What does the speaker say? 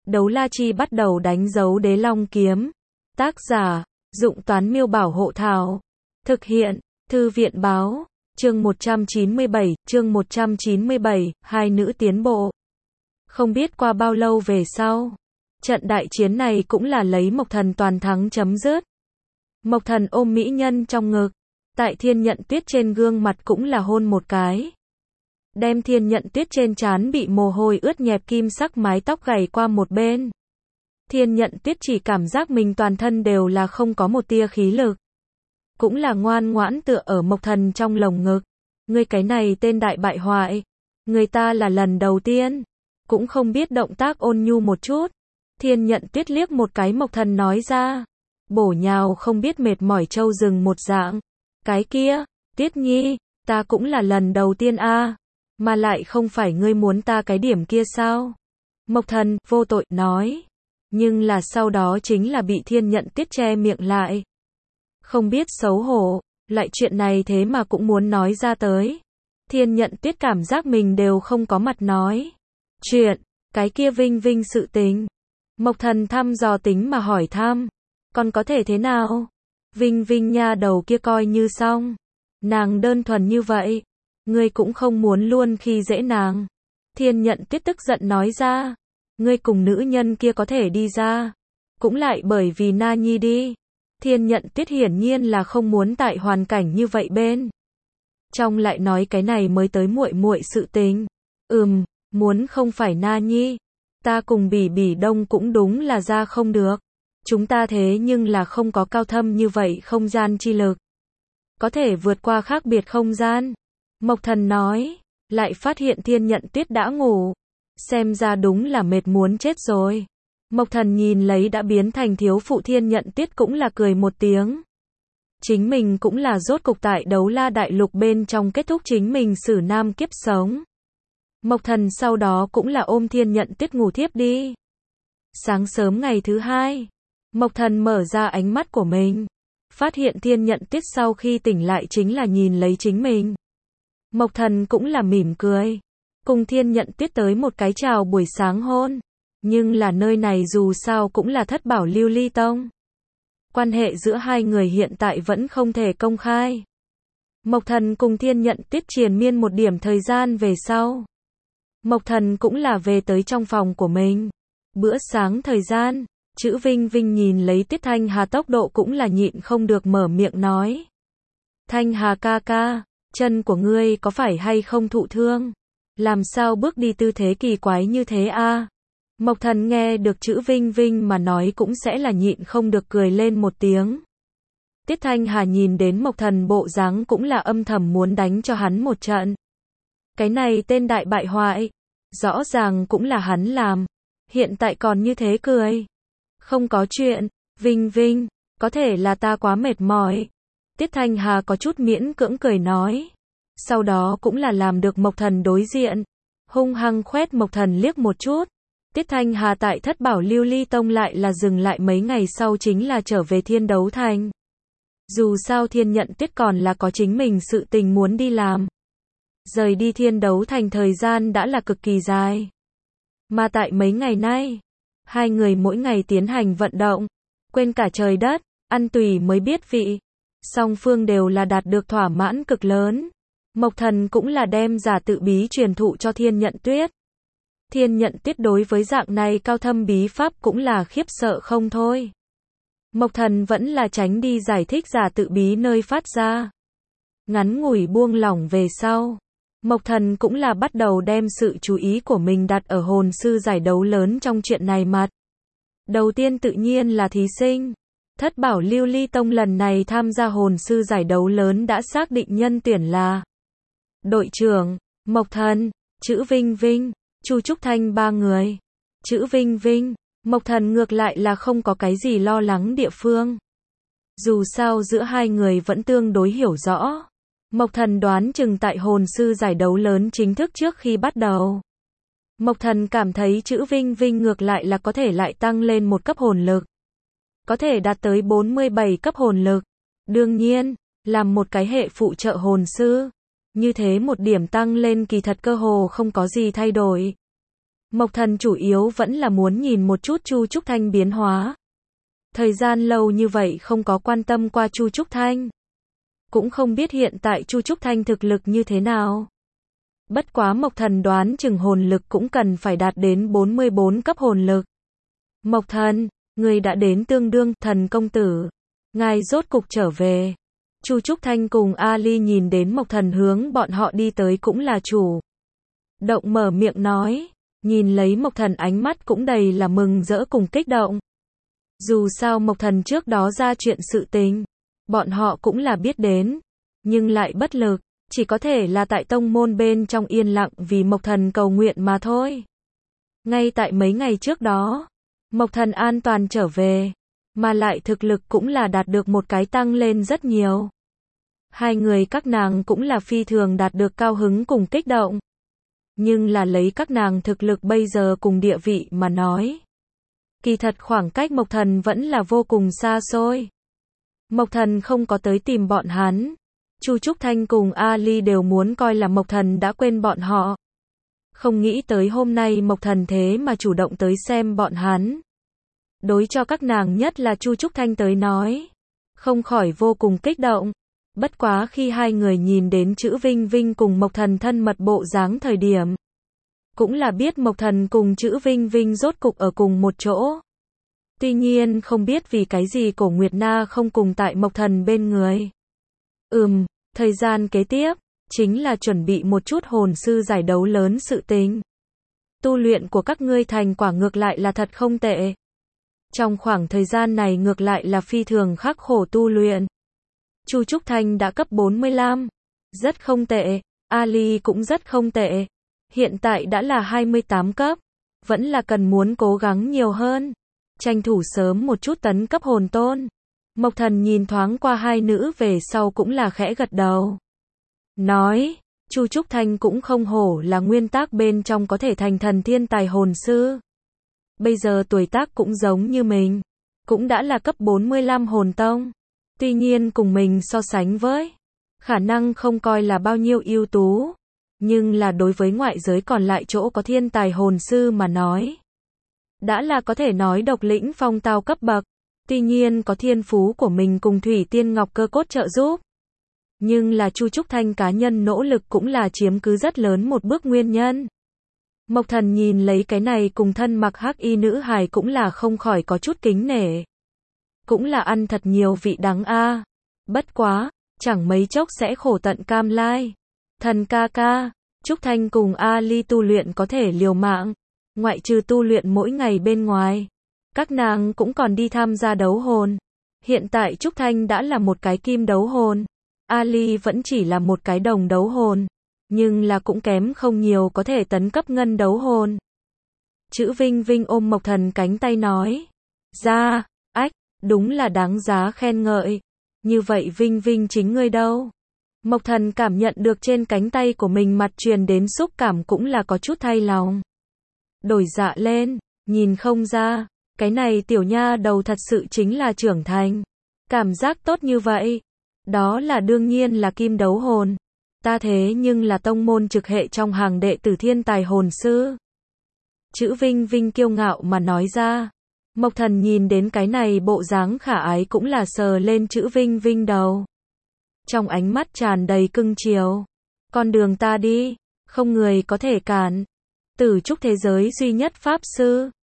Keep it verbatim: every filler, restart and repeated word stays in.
Đấu la chi bắt đầu đánh dấu đế long kiếm. Tác giả, Dụng Toán Miêu Bảo Hộ Thảo. Thực hiện, Thư viện Báo. Chương một trăm chín mươi bảy, chương một trăm chín mươi bảy, hai nữ tiến bộ. Không biết qua bao lâu về sau, trận đại chiến này cũng là lấy Mộc Thần toàn thắng chấm dứt. Mộc Thần ôm mỹ nhân trong ngực, tại Thiên Nhận Tuyết trên gương mặt cũng là hôn một cái. Đem Thiên Nhận Tuyết trên trán bị mồ hôi ướt nhẹp kim sắc mái tóc gầy qua một bên. Thiên Nhận Tuyết chỉ cảm giác mình toàn thân đều là không có một tia khí lực. Cũng là ngoan ngoãn tựa ở Mộc Thần trong lồng ngực. Ngươi cái này tên đại bại hoại. Người ta là lần đầu tiên. Cũng không biết động tác ôn nhu một chút. Thiên Nhận Tuyết liếc một cái Mộc Thần nói ra. Bổ nhào không biết mệt mỏi trâu rừng một dạng. Cái kia, Tuyết Nhi, ta cũng là lần đầu tiên a, mà lại không phải ngươi muốn ta cái điểm kia sao? Mộc Thần, vô tội, nói. Nhưng là sau đó chính là bị Thiên Nhận Tuyết che miệng lại. Không biết xấu hổ, lại chuyện này thế mà cũng muốn nói ra tới. Thiên Nhận Tuyết cảm giác mình đều không có mặt nói. Chuyện, cái kia Vinh Vinh sự tình. Mộc Thần thăm dò tính mà hỏi thăm. Còn có thể thế nào? Vinh Vinh nha đầu kia coi như xong. Nàng đơn thuần như vậy. Ngươi cũng không muốn luôn khi dễ nàng. Thiên Nhận Tuyết tức giận nói ra. Ngươi cùng nữ nhân kia có thể đi ra. Cũng lại bởi vì Na Nhi đi. Thiên Nhận Tuyết hiển nhiên là không muốn tại hoàn cảnh như vậy bên. Trong lại nói cái này mới tới muội muội sự tình. Ừm, muốn không phải Na Nhi. Ta cùng Bỉ Bỉ Đông cũng đúng là ra không được. Chúng ta thế nhưng là không có cao thâm như vậy không gian chi lực. Có thể vượt qua khác biệt không gian. Mộc Thần nói, lại phát hiện Thiên Nhận Tuyết đã ngủ. Xem ra đúng là mệt muốn chết rồi. Mộc Thần nhìn lấy đã biến thành thiếu phụ Thiên Nhận Tuyết cũng là cười một tiếng. Chính mình cũng là rốt cục tại Đấu La Đại Lục bên trong kết thúc chính mình sử nam kiếp sống. Mộc Thần sau đó cũng là ôm Thiên Nhận Tuyết ngủ thiếp đi. Sáng sớm ngày thứ hai, Mộc Thần mở ra ánh mắt của mình. Phát hiện Thiên Nhận Tuyết sau khi tỉnh lại chính là nhìn lấy chính mình. Mộc Thần cũng là mỉm cười. Cùng Thiên Nhận Tuyết tới một cái chào buổi sáng hôn. Nhưng là nơi này dù sao cũng là Thất Bảo Lưu Ly Tông. Quan hệ giữa hai người hiện tại vẫn không thể công khai. Mộc Thần cùng Thiên Nhận Tuyết triền miên một điểm thời gian về sau. Mộc Thần cũng là về tới trong phòng của mình. Bữa sáng thời gian, chữ Vinh Vinh nhìn lấy Tiết Thanh Hà tốc độ cũng là nhịn không được mở miệng nói. Thanh Hà ca ca, chân của ngươi có phải hay không thụ thương? Làm sao bước đi tư thế kỳ quái như thế a? Mộc Thần nghe được chữ Vinh Vinh mà nói cũng sẽ là nhịn không được cười lên một tiếng. Tiết Thanh Hà nhìn đến Mộc Thần bộ dáng cũng là âm thầm muốn đánh cho hắn một trận. Cái này tên đại bại hoại, rõ ràng cũng là hắn làm, hiện tại còn như thế cười. Không có chuyện, Vinh Vinh, có thể là ta quá mệt mỏi. Tiết Thanh Hà có chút miễn cưỡng cười nói. Sau đó cũng là làm được Mộc Thần đối diện, hung hăng khoét Mộc Thần liếc một chút. Tiết Thanh Hà tại Thất Bảo Lưu Ly Tông lại là dừng lại mấy ngày sau chính là trở về Thiên Đấu Thành. Dù sao Thiên Nhận Tuyết còn là có chính mình sự tình muốn đi làm. Rời đi Thiên Đấu Thành thời gian đã là cực kỳ dài. Mà tại mấy ngày nay, hai người mỗi ngày tiến hành vận động, quên cả trời đất, ăn tùy mới biết vị. Song phương đều là đạt được thỏa mãn cực lớn. Mộc Thần cũng là đem giả tự bí truyền thụ cho Thiên Nhận Tuyết. Thiên Nhận Tuyết đối với dạng này cao thâm bí pháp cũng là khiếp sợ không thôi. Mộc Thần vẫn là tránh đi giải thích giả tự bí nơi phát ra. Ngắn ngủi buông lỏng về sau, Mộc Thần cũng là bắt đầu đem sự chú ý của mình đặt ở hồn sư giải đấu lớn trong chuyện này mặt. Đầu tiên tự nhiên là thí sinh. Thất Bảo Lưu Ly Tông lần này tham gia hồn sư giải đấu lớn đã xác định nhân tuyển là đội trưởng, Mộc Thần, chữ Vinh Vinh, Chu Trúc Thanh ba người. Chữ Vinh Vinh, Mộc Thần ngược lại là không có cái gì lo lắng địa phương. Dù sao giữa hai người vẫn tương đối hiểu rõ. Mộc Thần đoán chừng tại hồn sư giải đấu lớn chính thức trước khi bắt đầu. Mộc Thần cảm thấy chữ Vinh Vinh ngược lại là có thể lại tăng lên một cấp hồn lực. Có thể đạt tới bốn mươi bảy cấp hồn lực. Đương nhiên, làm một cái hệ phụ trợ hồn sư. Như thế một điểm tăng lên kỳ thật cơ hồ không có gì thay đổi. Mộc Thần chủ yếu vẫn là muốn nhìn một chút Chu Trúc Thanh biến hóa. Thời gian lâu như vậy không có quan tâm qua Chu Trúc Thanh. Cũng không biết hiện tại Chu Trúc Thanh thực lực như thế nào. Bất quá Mộc Thần đoán chừng hồn lực cũng cần phải đạt đến bốn mươi bốn cấp hồn lực. Mộc Thần, người đã đến tương đương, Thần công tử. Ngài rốt cục trở về. Chu Trúc Thanh cùng Ali nhìn đến Mộc Thần hướng bọn họ đi tới cũng là chủ động mở miệng nói. Nhìn lấy Mộc Thần ánh mắt cũng đầy là mừng rỡ cùng kích động. Dù sao Mộc Thần trước đó ra chuyện sự tình, bọn họ cũng là biết đến, nhưng lại bất lực, chỉ có thể là tại tông môn bên trong yên lặng vì Mộc Thần cầu nguyện mà thôi. Ngay tại mấy ngày trước đó, Mộc Thần an toàn trở về, mà lại thực lực cũng là đạt được một cái tăng lên rất nhiều. Hai người các nàng cũng là phi thường đạt được cao hứng cùng kích động. Nhưng là lấy các nàng thực lực bây giờ cùng địa vị mà nói, kỳ thật khoảng cách Mộc Thần vẫn là vô cùng xa xôi. Mộc Thần không có tới tìm bọn hắn. Chu Trúc Thanh cùng Ali đều muốn coi là Mộc Thần đã quên bọn họ. Không nghĩ tới hôm nay Mộc Thần thế mà chủ động tới xem bọn hắn. Đối cho các nàng nhất là Chu Trúc Thanh tới nói, không khỏi vô cùng kích động. Bất quá khi hai người nhìn đến chữ Vinh Vinh cùng Mộc Thần thân mật bộ dáng thời điểm, cũng là biết Mộc Thần cùng chữ Vinh Vinh rốt cục ở cùng một chỗ. Tuy nhiên không biết vì cái gì Cổ Nguyệt Na không cùng tại Mộc Thần bên người. Ừm, thời gian kế tiếp, chính là chuẩn bị một chút hồn sư giải đấu lớn sự tình. Tu luyện của các ngươi thành quả ngược lại là thật không tệ. Trong khoảng thời gian này ngược lại là phi thường khắc khổ tu luyện. Chu Trúc Thanh đã cấp bốn mươi lăm, rất không tệ, Ali cũng rất không tệ. Hiện tại đã là hai mươi tám cấp, vẫn là cần muốn cố gắng nhiều hơn, tranh thủ sớm một chút tấn cấp hồn tôn. Mộc Thần nhìn thoáng qua hai nữ về sau cũng là khẽ gật đầu. Nói, Chu Trúc Thanh cũng không hổ là nguyên tác bên trong có thể thành thần thiên tài hồn sư. Bây giờ tuổi tác cũng giống như mình, cũng đã là cấp bốn mươi lăm hồn tông. Tuy nhiên cùng mình so sánh với, khả năng không coi là bao nhiêu ưu tú, nhưng là đối với ngoại giới còn lại chỗ có thiên tài hồn sư mà nói, đã là có thể nói độc lĩnh phong tao cấp bậc. Tuy nhiên có thiên phú của mình cùng Thủy Tiên Ngọc cơ cốt trợ giúp, nhưng là Chu Trúc Thanh cá nhân nỗ lực cũng là chiếm cứ rất lớn một bước nguyên nhân. Mộc Thần nhìn lấy cái này cùng thân mặc hắc y nữ hài cũng là không khỏi có chút kính nể. Cũng là ăn thật nhiều vị đắng a. Bất quá, chẳng mấy chốc sẽ khổ tận cam lai. Thần ca ca, Trúc Thanh cùng Ali tu luyện có thể liều mạng, ngoại trừ tu luyện mỗi ngày bên ngoài, các nàng cũng còn đi tham gia đấu hồn. Hiện tại Trúc Thanh đã là một cái kim đấu hồn, Ali vẫn chỉ là một cái đồng đấu hồn, nhưng là cũng kém không nhiều có thể tấn cấp ngân đấu hồn. Chữ Vinh Vinh ôm Mộc Thần cánh tay nói, ra, ách, đúng là đáng giá khen ngợi. Như vậy Vinh Vinh chính ngươi đâu? Mộc Thần cảm nhận được trên cánh tay của mình mặt truyền đến xúc cảm cũng là có chút thay lòng. Đổi dạ lên, nhìn không ra, cái này tiểu nha đầu thật sự chính là trưởng thành. Cảm giác tốt như vậy. Đó là đương nhiên là kim đấu hồn. Ta thế nhưng là tông môn trực hệ trong hàng đệ tử thiên tài hồn sư. Chữ Vinh Vinh kiêu ngạo mà nói ra. Mộc Thần nhìn đến cái này bộ dáng khả ái cũng là sờ lên chữ Vinh Vinh đầu. Trong ánh mắt tràn đầy cưng chiều. Con đường ta đi, không người có thể cản. Tử trúc thế giới duy nhất pháp sư.